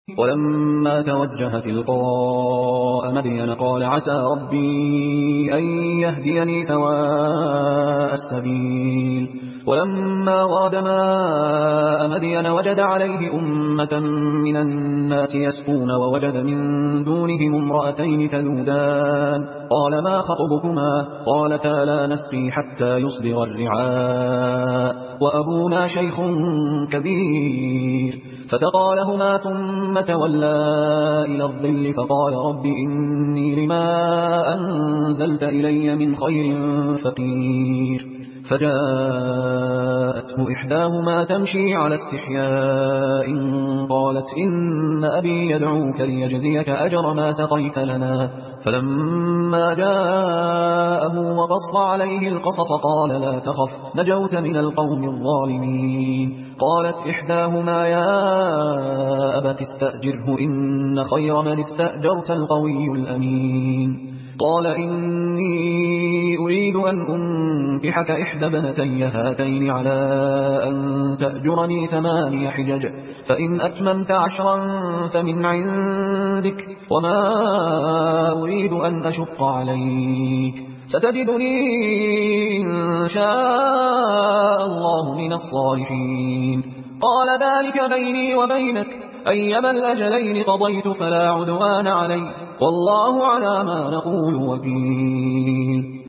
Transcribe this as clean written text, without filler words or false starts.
ولما توجه تلقاء مدين قال عسى ربي أن يهديني سواء السبيل. ولما ورد ماء مدين وجد عليه أمة من الناس يسقون ووجد من دونهم امرأتين تذودان قال ما خطبكما قالتا لا نسقي حتى يصدر الرعاء وأبونا شيخ كبير فسقى لهما ثم تولى إلى الظل فقال رب إني لما أنزلت إلي من خير فقير. فجاءته إحداهما تمشي على استحياء قالت إن أبي يدعوك ليجزيك أجر ما سقيت لنا. فلما جاءه وقص عليه القصص قال لا تخف نجوت من القوم الظالمين. قالت إحداهما يا أبت استأجره إن خير من استأجرت القوي الأمين. قال إني أريد أن أنكحك إحدى بنتي هاتين على أن تأجرني 8 حجج فإن أتممت 10 فمن عندك وما أريد أن أشق عليك ستجدني إن شاء الله من الصالحين. قال ذلك بيني وبينك أيما الأجلين قضيت فلا عدوان علي والله على ما نقول وكيل.